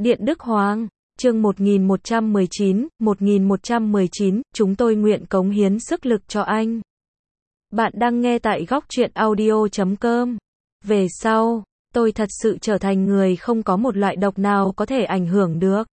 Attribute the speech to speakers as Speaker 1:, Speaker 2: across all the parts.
Speaker 1: Điện Đức Hoàng, chương 1119, chúng tôi nguyện cống hiến sức lực cho anh. Bạn đang nghe tại góc truyện audio.com. Về sau, tôi thật sự trở thành người không có một loại độc nào có thể ảnh hưởng được.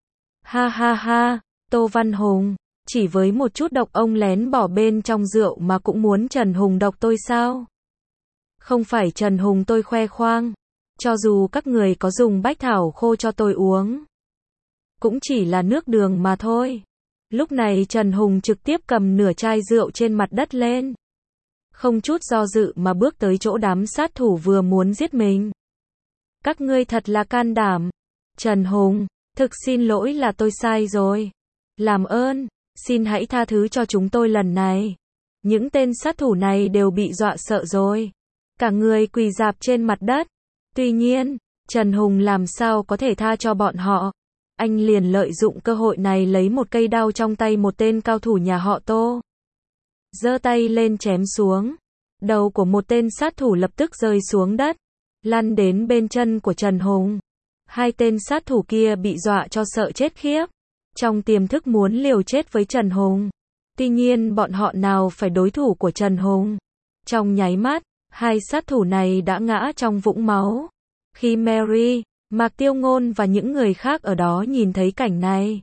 Speaker 1: Ha ha ha, Tô Văn Hùng, chỉ với một chút độc ông lén bỏ bên trong rượu mà cũng muốn Trần Hùng độc tôi sao? Không phải Trần Hùng tôi khoe khoang. Cho dù các người có dùng bách thảo khô cho tôi uống, cũng chỉ là nước đường mà thôi. Lúc này Trần Hùng trực tiếp cầm nửa chai rượu trên mặt đất lên. Không chút do dự mà bước tới chỗ đám sát thủ vừa muốn giết mình. Các ngươi thật là can đảm. Trần Hùng, thực xin lỗi là tôi sai rồi. Làm ơn, xin hãy tha thứ cho chúng tôi lần này. Những tên sát thủ này đều bị dọa sợ rồi. Cả người quỳ rạp trên mặt đất. Tuy nhiên, Trần Hùng làm sao có thể tha cho bọn họ. Anh liền lợi dụng cơ hội này lấy một cây đao trong tay một tên cao thủ nhà họ Tô. Giơ tay lên chém xuống. Đầu của một tên sát thủ lập tức rơi xuống đất, lăn đến bên chân của Trần Hùng. Hai tên sát thủ kia bị dọa cho sợ chết khiếp. Trong tiềm thức muốn liều chết với Trần Hùng. Tuy nhiên bọn họ nào phải đối thủ của Trần Hùng. Trong nháy mắt, hai sát thủ này đã ngã trong vũng máu. Khi Mary, Mạc Tiêu Ngôn và những người khác ở đó nhìn thấy cảnh này,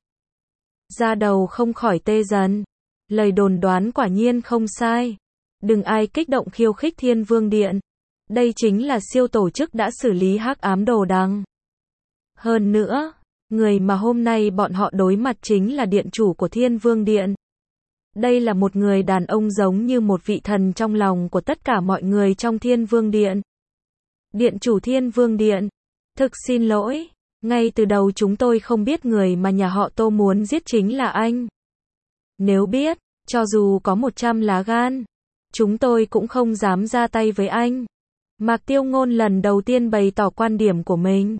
Speaker 1: da đầu không khỏi tê dần. Lời đồn đoán quả nhiên không sai. Đừng ai kích động khiêu khích Thiên Vương Điện. Đây chính là siêu tổ chức đã xử lý hắc ám đồ đằng. Hơn nữa, người mà hôm nay bọn họ đối mặt chính là điện chủ của Thiên Vương Điện. Đây là một người đàn ông giống như một vị thần trong lòng của tất cả mọi người trong Thiên Vương Điện. Điện chủ Thiên Vương Điện, thực xin lỗi, ngay từ đầu chúng tôi không biết người mà nhà họ Tô muốn giết chính là anh. Nếu biết, cho dù có 100 lá gan, chúng tôi cũng không dám ra tay với anh. Mạc Tiêu Ngôn lần đầu tiên bày tỏ quan điểm của mình.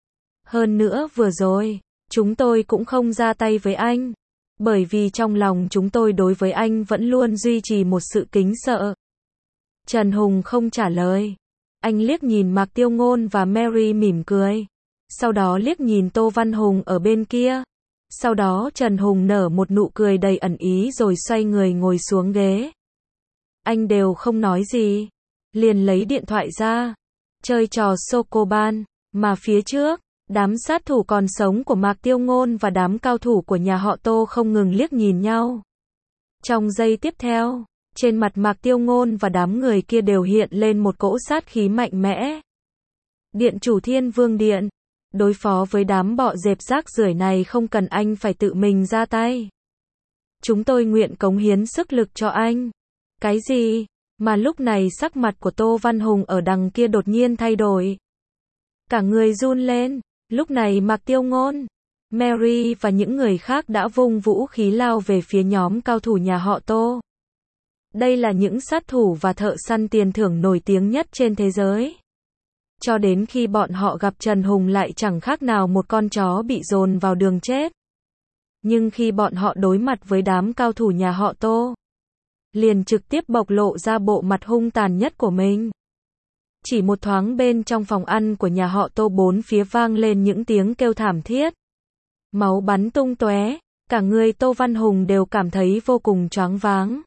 Speaker 1: Hơn nữa vừa rồi, chúng tôi cũng không ra tay với anh. Bởi vì trong lòng chúng tôi đối với anh vẫn luôn duy trì một sự kính sợ. Trần Hùng không trả lời. Anh liếc nhìn Mạc Tiêu Ngôn và Mary mỉm cười. Sau đó liếc nhìn Tô Văn Hùng ở bên kia. Sau đó Trần Hùng nở một nụ cười đầy ẩn ý rồi xoay người ngồi xuống ghế. Anh đều không nói gì. Liền lấy điện thoại ra. Chơi trò Sokoban. Mà phía trước, đám sát thủ còn sống của Mạc Tiêu Ngôn và đám cao thủ của nhà họ Tô không ngừng liếc nhìn nhau. Trong giây tiếp theo, trên mặt Mạc Tiêu Ngôn và đám người kia đều hiện lên một cỗ sát khí mạnh mẽ. Điện chủ Thiên Vương Điện, đối phó với đám bọ dẹp rác rưởi này không cần anh phải tự mình ra tay. Chúng tôi nguyện cống hiến sức lực cho anh. Cái gì? Mà lúc này sắc mặt của Tô Văn Hùng ở đằng kia đột nhiên thay đổi. Cả người run lên. Lúc này Mạc Tiêu Ngôn, Mary và những người khác đã vung vũ khí lao về phía nhóm cao thủ nhà họ Tô. Đây là những sát thủ và thợ săn tiền thưởng nổi tiếng nhất trên thế giới. Cho đến khi bọn họ gặp Trần Hùng lại chẳng khác nào một con chó bị dồn vào đường chết. Nhưng khi bọn họ đối mặt với đám cao thủ nhà họ Tô, liền trực tiếp bộc lộ ra bộ mặt hung tàn nhất của mình. Chỉ một thoáng bên trong phòng ăn của nhà họ Tô bốn phía vang lên những tiếng kêu thảm thiết. Máu bắn tung tóe, cả người Tô Văn Hùng đều cảm thấy vô cùng choáng váng.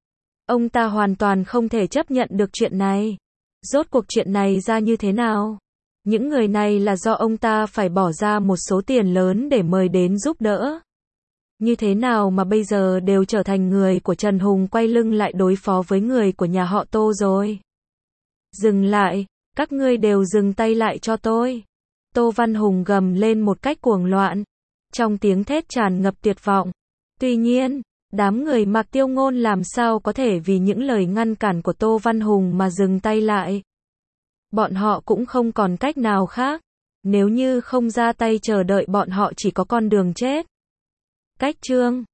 Speaker 1: Ông ta hoàn toàn không thể chấp nhận được chuyện này. Rốt cuộc chuyện này ra như thế nào? Những người này là do ông ta phải bỏ ra một số tiền lớn để mời đến giúp đỡ. Như thế nào mà bây giờ đều trở thành người của Trần Hùng quay lưng lại đối phó với người của nhà họ Tô rồi? Dừng lại, các ngươi đều dừng tay lại cho tôi. Tô Văn Hùng gầm lên một cách cuồng loạn, trong tiếng thét tràn ngập tuyệt vọng. Tuy nhiên, đám người Mạc Tiêu Ngôn làm sao có thể vì những lời ngăn cản của Tô Văn Hùng mà dừng tay lại. Bọn họ cũng không còn cách nào khác. Nếu như không ra tay chờ đợi bọn họ chỉ có con đường chết. Cách chương